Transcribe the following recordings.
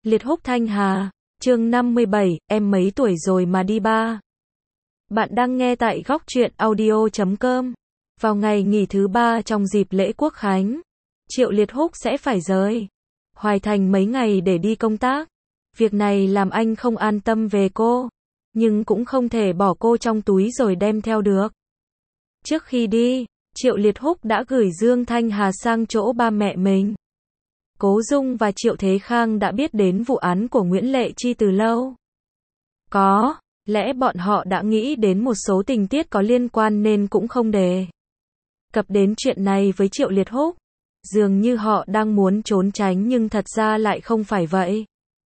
Liệt Húc Thanh Hà, chương 57, em mấy tuổi rồi mà đi ba. Bạn đang nghe tại góc truyện audio.com. Vào ngày nghỉ thứ 3 trong dịp lễ Quốc Khánh, Triệu Liệt Húc sẽ phải rời Hoài Thành mấy ngày để đi công tác. Việc này làm anh không an tâm về cô, nhưng cũng không thể bỏ cô trong túi rồi đem theo được. Trước khi đi, Triệu Liệt Húc đã gửi Dương Thanh Hà sang chỗ ba mẹ mình. Cố Dung và Triệu Thế Khang đã biết đến vụ án của Nguyễn Lệ Chi từ lâu. Có lẽ bọn họ đã nghĩ đến một số tình tiết có liên quan nên cũng không đề cập đến chuyện này với Triệu Liệt Húc. Dường như họ đang muốn trốn tránh nhưng thật ra lại không phải vậy.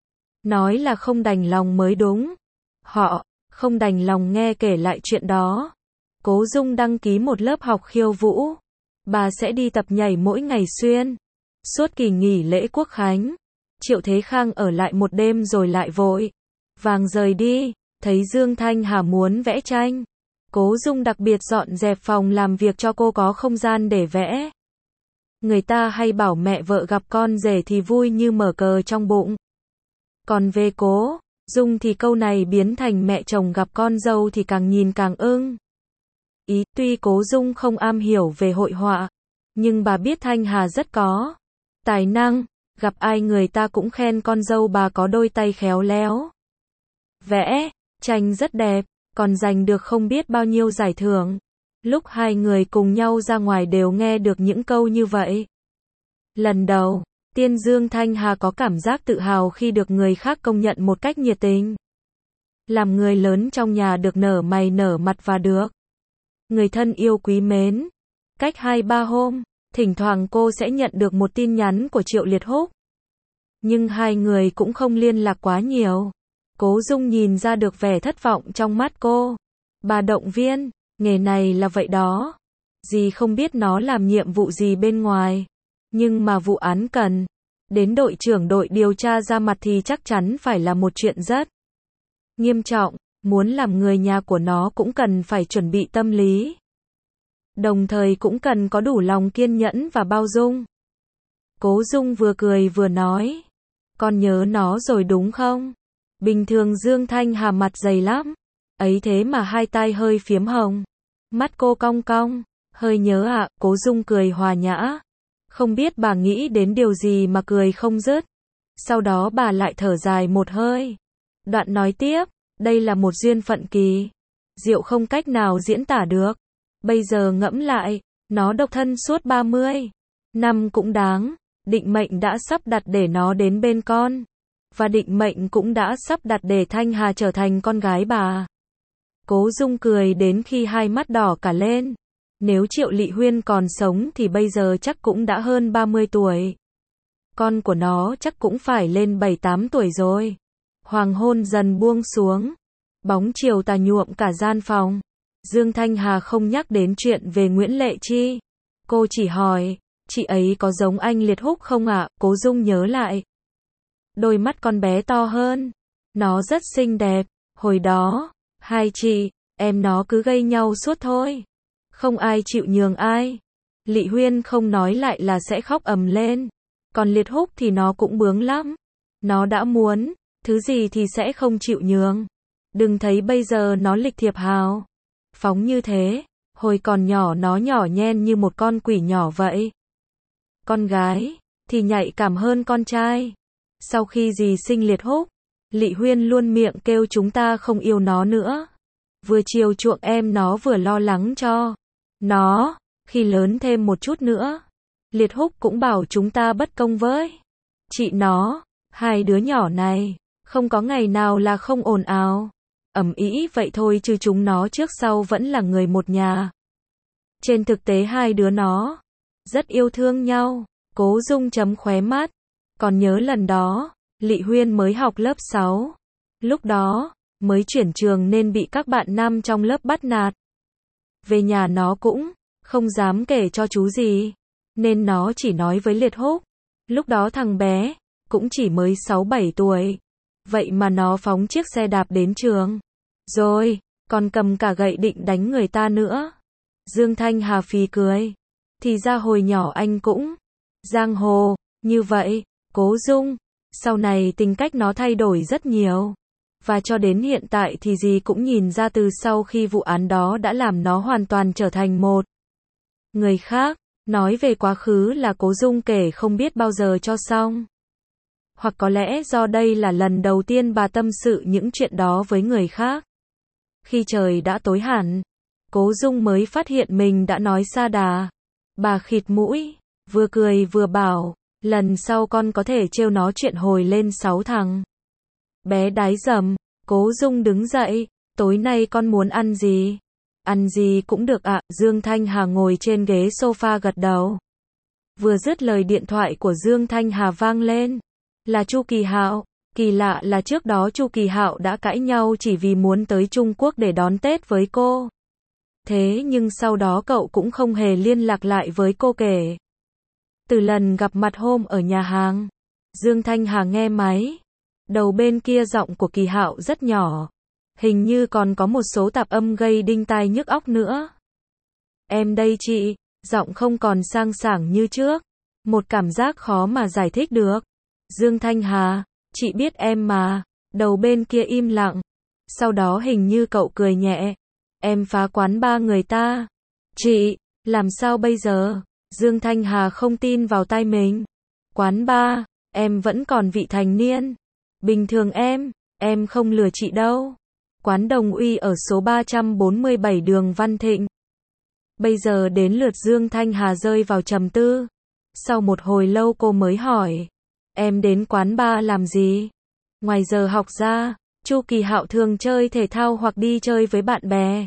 Nói là không đành lòng mới đúng. Họ không đành lòng nghe kể lại chuyện đó. Cố Dung đăng ký một lớp học khiêu vũ. Bà sẽ đi tập nhảy mỗi ngày xuyên. Suốt kỳ nghỉ lễ Quốc Khánh, Triệu Thế Khang ở lại một đêm rồi lại vội vàng rời đi. Thấy Dương Thanh Hà muốn vẽ tranh, Cố Dung đặc biệt dọn dẹp phòng làm việc cho cô có không gian để vẽ. Người ta hay bảo mẹ vợ gặp con rể thì vui như mở cờ trong bụng. Còn về Cố Dung thì câu này biến thành mẹ chồng gặp con dâu thì càng nhìn càng ưng. Tuy Cố Dung không am hiểu về hội họa, nhưng bà biết Thanh Hà rất có tài năng, gặp ai người ta cũng khen con dâu bà có đôi tay khéo léo. Vẽ tranh rất đẹp, còn giành được không biết bao nhiêu giải thưởng. Lúc hai người cùng nhau ra ngoài đều nghe được những câu như vậy. Lần đầu tiên Dương Thanh Hà có cảm giác tự hào khi được người khác công nhận một cách nhiệt tình. Làm người lớn trong nhà được nở mày nở mặt và được người thân yêu quý mến. Cách 2-3 hôm, thỉnh thoảng cô sẽ nhận được một tin nhắn của Triệu Liệt Húc. Nhưng hai người cũng không liên lạc quá nhiều. Cố Dung nhìn ra được vẻ thất vọng trong mắt cô. Bà động viên, nghề này là vậy đó. Dì không biết nó làm nhiệm vụ gì bên ngoài. Nhưng mà vụ án cần đến đội trưởng đội điều tra ra mặt thì chắc chắn phải là một chuyện rất nghiêm trọng. Muốn làm người nhà của nó cũng cần phải chuẩn bị tâm lý. Đồng thời cũng cần có đủ lòng kiên nhẫn và bao dung. Cố Dung vừa cười vừa nói. Con nhớ nó rồi đúng không? Bình thường Dương Thanh Hà mặt dày lắm. Ấy thế mà hai tai hơi phiếm hồng. Mắt cô cong cong. Hơi nhớ ạ. Cố Dung cười hòa nhã. Không biết bà nghĩ đến điều gì mà cười không dứt. Sau đó bà lại thở dài một hơi. Đoạn nói tiếp. Đây là một duyên phận kỳ diệu không cách nào diễn tả được. Bây giờ ngẫm lại, nó độc thân suốt 30 năm cũng đáng. Định mệnh đã sắp đặt để nó đến bên con. Và định mệnh cũng đã sắp đặt để Thanh Hà trở thành con gái bà. Cố Dung cười đến khi hai mắt đỏ cả lên. Nếu Triệu Lị Huyên còn sống thì bây giờ chắc cũng đã hơn 30 tuổi. Con của nó chắc cũng phải lên 7-8 tuổi rồi. Hoàng hôn dần buông xuống. Bóng chiều tà nhuộm cả gian phòng. Dương Thanh Hà không nhắc đến chuyện về Nguyễn Lệ Chi. Cô chỉ hỏi, chị ấy có giống anh Liệt Húc không ạ? Cố Dung nhớ lại. Đôi mắt con bé to hơn. Nó rất xinh đẹp. Hồi đó, hai chị em nó cứ gây nhau suốt thôi. Không ai chịu nhường ai. Lị Huyên không nói lại là sẽ khóc ầm lên. Còn Liệt Húc thì nó cũng bướng lắm. Nó đã muốn thứ gì thì sẽ không chịu nhường. Đừng thấy bây giờ nó lịch thiệp hào phóng như thế. Hồi còn nhỏ nó nhỏ nhen như một con quỷ nhỏ vậy. Con gái thì nhạy cảm hơn con trai. Sau khi dì sinh Liệt Húc, Lị Huyên luôn miệng kêu chúng ta không yêu nó nữa. Vừa chiều chuộng em nó vừa lo lắng cho nó. Khi lớn thêm một chút nữa, Liệt Húc cũng bảo chúng ta bất công với chị nó. Hai đứa nhỏ này không có ngày nào là không ồn ào ầm ĩ vậy thôi chứ chúng nó trước sau vẫn là người một nhà. Trên thực tế hai đứa nó rất yêu thương nhau. Cố Dung chấm khóe mắt. Còn nhớ lần đó, Lị Huyên mới học lớp 6. Lúc đó, mới chuyển trường nên bị các bạn nam trong lớp bắt nạt. Về nhà nó cũng không dám kể cho chú gì. Nên nó chỉ nói với Liệt Húc. Lúc đó thằng bé cũng chỉ mới 6-7 tuổi. Vậy mà nó phóng chiếc xe đạp đến trường. Rồi, còn cầm cả gậy định đánh người ta nữa. Dương Thanh Hà phì cười. Thì ra hồi nhỏ anh cũng giang hồ như vậy. Cố Dung Sau này tính cách nó thay đổi rất nhiều. Và cho đến hiện tại thì dì cũng nhìn ra từ sau khi vụ án đó đã làm nó hoàn toàn trở thành một người khác. Nói về quá khứ là Cố Dung kể không biết bao giờ cho xong. Hoặc có lẽ do đây là lần đầu tiên bà tâm sự những chuyện đó với người khác. Khi trời đã tối hẳn, Cố Dung mới phát hiện mình đã nói sa đà. Bà khịt mũi, vừa cười vừa bảo, lần sau con có thể trêu nó chuyện hồi lên 6 thằng. Bé đái dầm, Cố Dung đứng dậy, tối nay con muốn ăn gì? Ăn gì cũng được ạ. Dương Thanh Hà ngồi trên ghế sofa gật đầu. Vừa dứt lời điện thoại của Dương Thanh Hà vang lên. Là Chu Kỳ Hạo. Kỳ lạ là trước đó Chu Kỳ Hạo đã cãi nhau chỉ vì muốn tới Trung Quốc để đón Tết với cô. Thế nhưng sau đó cậu cũng không hề liên lạc lại với cô kể. Từ lần gặp mặt hôm ở nhà hàng, Dương Thanh Hà nghe máy. Đầu bên kia giọng của Kỳ Hạo rất nhỏ. Hình như còn có một số tạp âm gây đinh tai nhức óc nữa. Em đây chị, giọng không còn sang sảng như trước. Một cảm giác khó mà giải thích được. Dương Thanh Hà, chị biết em mà. Đầu bên kia im lặng. Sau đó hình như cậu cười nhẹ. Em phá quán ba người ta. Chị, làm sao bây giờ? Dương Thanh Hà không tin vào tai mình. Quán ba, em vẫn còn vị thành niên. Bình thường em không lừa chị đâu. Quán Đồng Uy ở số 347 đường Văn Thịnh. Bây giờ đến lượt Dương Thanh Hà rơi vào trầm tư. Sau một hồi lâu cô mới hỏi. Em đến quán bar làm gì? Ngoài giờ học ra, Chu Kỳ Hạo thường chơi thể thao hoặc đi chơi với bạn bè.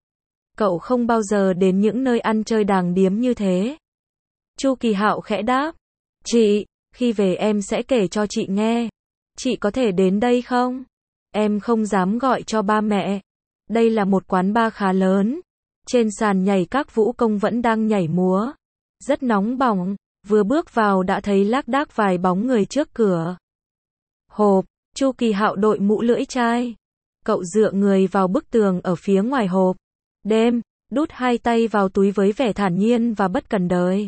Cậu không bao giờ đến những nơi ăn chơi đàng điếm như thế. Chu Kỳ Hạo khẽ đáp. Chị, khi về em sẽ kể cho chị nghe. Chị có thể đến đây không? Em không dám gọi cho ba mẹ. Đây là một quán bar khá lớn. Trên sàn nhảy các vũ công vẫn đang nhảy múa. Rất nóng bỏng. Vừa bước vào đã thấy lác đác vài bóng người trước cửa. Hộp, Chu Kỳ Hạo đội mũ lưỡi chai. Cậu dựa người vào bức tường ở phía ngoài hộp. Đêm, đút hai tay vào túi với vẻ thản nhiên và bất cần đời.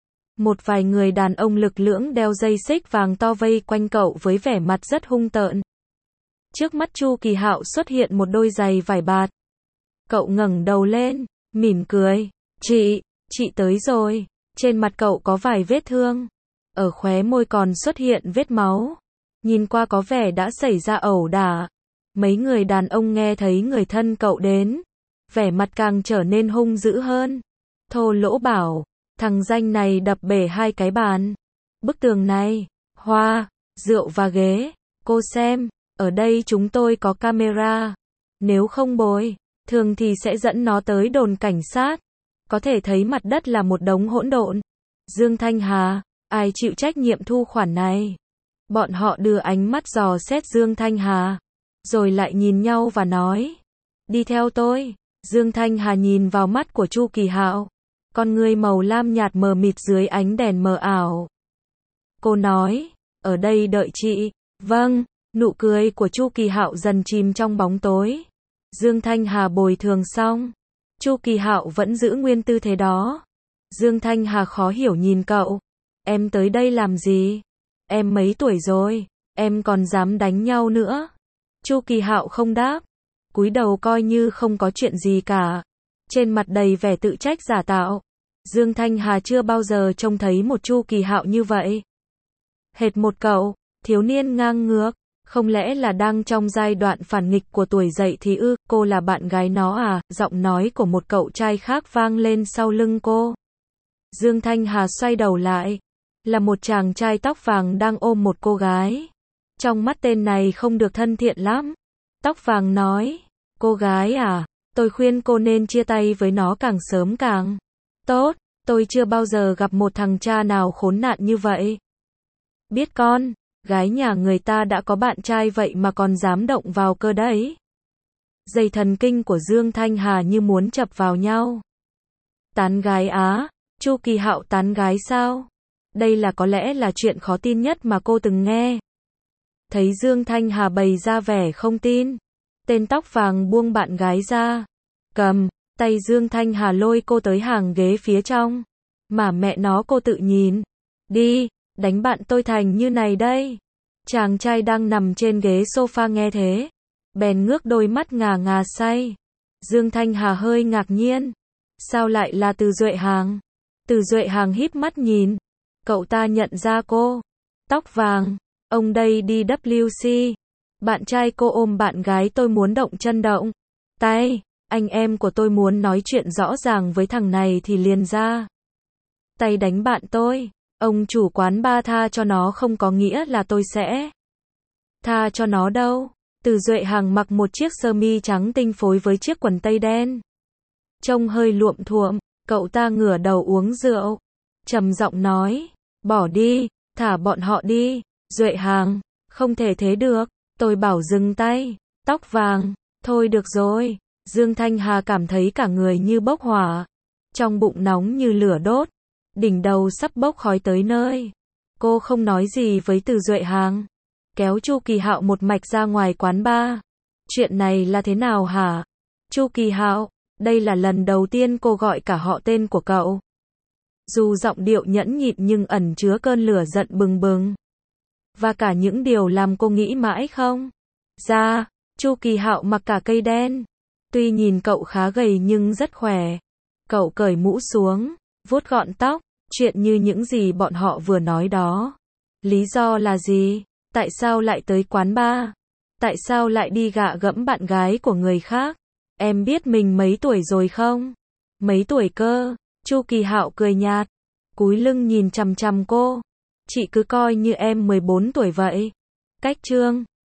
Một vài người đàn ông lực lưỡng đeo dây xích vàng to vây quanh cậu với vẻ mặt rất hung tợn. Trước mắt Chu Kỳ Hạo xuất hiện một đôi giày vải bạt. Cậu ngẩng đầu lên, mỉm cười. Chị tới rồi. Trên mặt cậu có vài vết thương. Ở khóe môi còn xuất hiện vết máu. Nhìn qua có vẻ đã xảy ra ẩu đả. Mấy người đàn ông nghe thấy người thân cậu đến. Vẻ mặt càng trở nên hung dữ hơn. Thô lỗ bảo. Thằng danh này đập bể hai cái bàn. Bức tường này, hoa, rượu và ghế. Cô xem, ở đây chúng tôi có camera. Nếu không bồi thường thì sẽ dẫn nó tới đồn cảnh sát. Có thể thấy mặt đất là một đống hỗn độn. Dương Thanh Hà, ai chịu trách nhiệm thu khoản này? Bọn họ đưa ánh mắt dò xét Dương Thanh Hà. Rồi lại nhìn nhau và nói. Đi theo tôi. Dương Thanh Hà nhìn vào mắt của Chu Kỳ Hạo. Con người màu lam nhạt mờ mịt dưới ánh đèn mờ ảo. Cô nói, ở đây đợi chị. Vâng, nụ cười của Chu Kỳ Hạo dần chìm trong bóng tối. Dương Thanh Hà bồi thường xong. Chu Kỳ Hạo vẫn giữ nguyên tư thế đó. Dương Thanh Hà khó hiểu nhìn cậu. Em tới đây làm gì? Em mấy tuổi rồi? Em còn dám đánh nhau nữa? Chu Kỳ Hạo không đáp. Cúi đầu coi như không có chuyện gì cả. Trên mặt đầy vẻ tự trách giả tạo. Dương Thanh Hà chưa bao giờ trông thấy một Chu Kỳ Hạo như vậy. Hệt một cậu, thiếu niên ngang ngược. Không lẽ là đang trong giai đoạn phản nghịch của tuổi dậy thì ư? Cô là bạn gái nó à? Giọng nói của một cậu trai khác vang lên sau lưng cô. Dương Thanh Hà xoay đầu lại. Là một chàng trai tóc vàng đang ôm một cô gái. Trong mắt tên này không được thân thiện lắm. Tóc vàng nói. Cô gái à? Tôi khuyên cô nên chia tay với nó càng sớm càng tốt. Tôi chưa bao giờ gặp một thằng cha nào khốn nạn như vậy. Biết con, gái nhà người ta đã có bạn trai vậy mà còn dám động vào cơ đấy. Dây thần kinh của Dương Thanh Hà như muốn chập vào nhau. Tán gái á? Chu Kỳ Hạo tán gái sao? Đây là có lẽ là chuyện khó tin nhất mà cô từng nghe. Thấy Dương Thanh Hà bày ra vẻ không tin. Tên tóc vàng buông bạn gái ra. Cầm tay Dương Thanh Hà lôi cô tới hàng ghế phía trong. Mà mẹ nó cô tự nhìn. Đi, đánh bạn tôi thành như này đây. Chàng trai đang nằm trên ghế sofa nghe thế, bèn ngước đôi mắt ngà ngà say. Dương Thanh Hà hơi ngạc nhiên. Sao lại là Từ Duệ Hàng? Từ Duệ Hàng híp mắt nhìn. Cậu ta nhận ra cô. Tóc vàng. Ông đây đi WC. Bạn trai cô ôm bạn gái tôi muốn động chân động tay. Anh em của tôi muốn nói chuyện rõ ràng với thằng này thì liền ra tay đánh bạn tôi. Ông chủ quán ba tha cho nó không có nghĩa là tôi sẽ tha cho nó đâu. Từ Duệ Hàng mặc một chiếc sơ mi trắng tinh phối với chiếc quần tây đen. Trông hơi luộm thuộm, cậu ta ngửa đầu uống rượu. Trầm giọng nói, bỏ đi, thả bọn họ đi. Duệ Hàng, không thể thế được, tôi bảo dừng tay. Tóc vàng, thôi được rồi. Dương Thanh Hà cảm thấy cả người như bốc hỏa. Trong bụng nóng như lửa đốt. Đỉnh đầu sắp bốc khói tới nơi. Cô không nói gì với Từ Duệ Hàng. Kéo Chu Kỳ Hạo một mạch ra ngoài quán bar. Chuyện này là thế nào hả? Chu Kỳ Hạo, đây là lần đầu tiên cô gọi cả họ tên của cậu. Dù giọng điệu nhẫn nhịn nhưng ẩn chứa cơn lửa giận bừng bừng. Và cả những điều làm cô nghĩ mãi không? Ra, Chu Kỳ Hạo mặc cả cây đen. Tuy nhìn cậu khá gầy nhưng rất khỏe. Cậu cởi mũ xuống, vuốt gọn tóc, chuyện như những gì bọn họ vừa nói đó. Lý do là gì? Tại sao lại tới quán bar? Tại sao lại đi gạ gẫm bạn gái của người khác? Em biết mình mấy tuổi rồi không? Mấy tuổi cơ? Chu Kỳ Hạo cười nhạt, cúi lưng nhìn chằm chằm cô. Chị cứ coi như em 14 tuổi vậy. Cách chương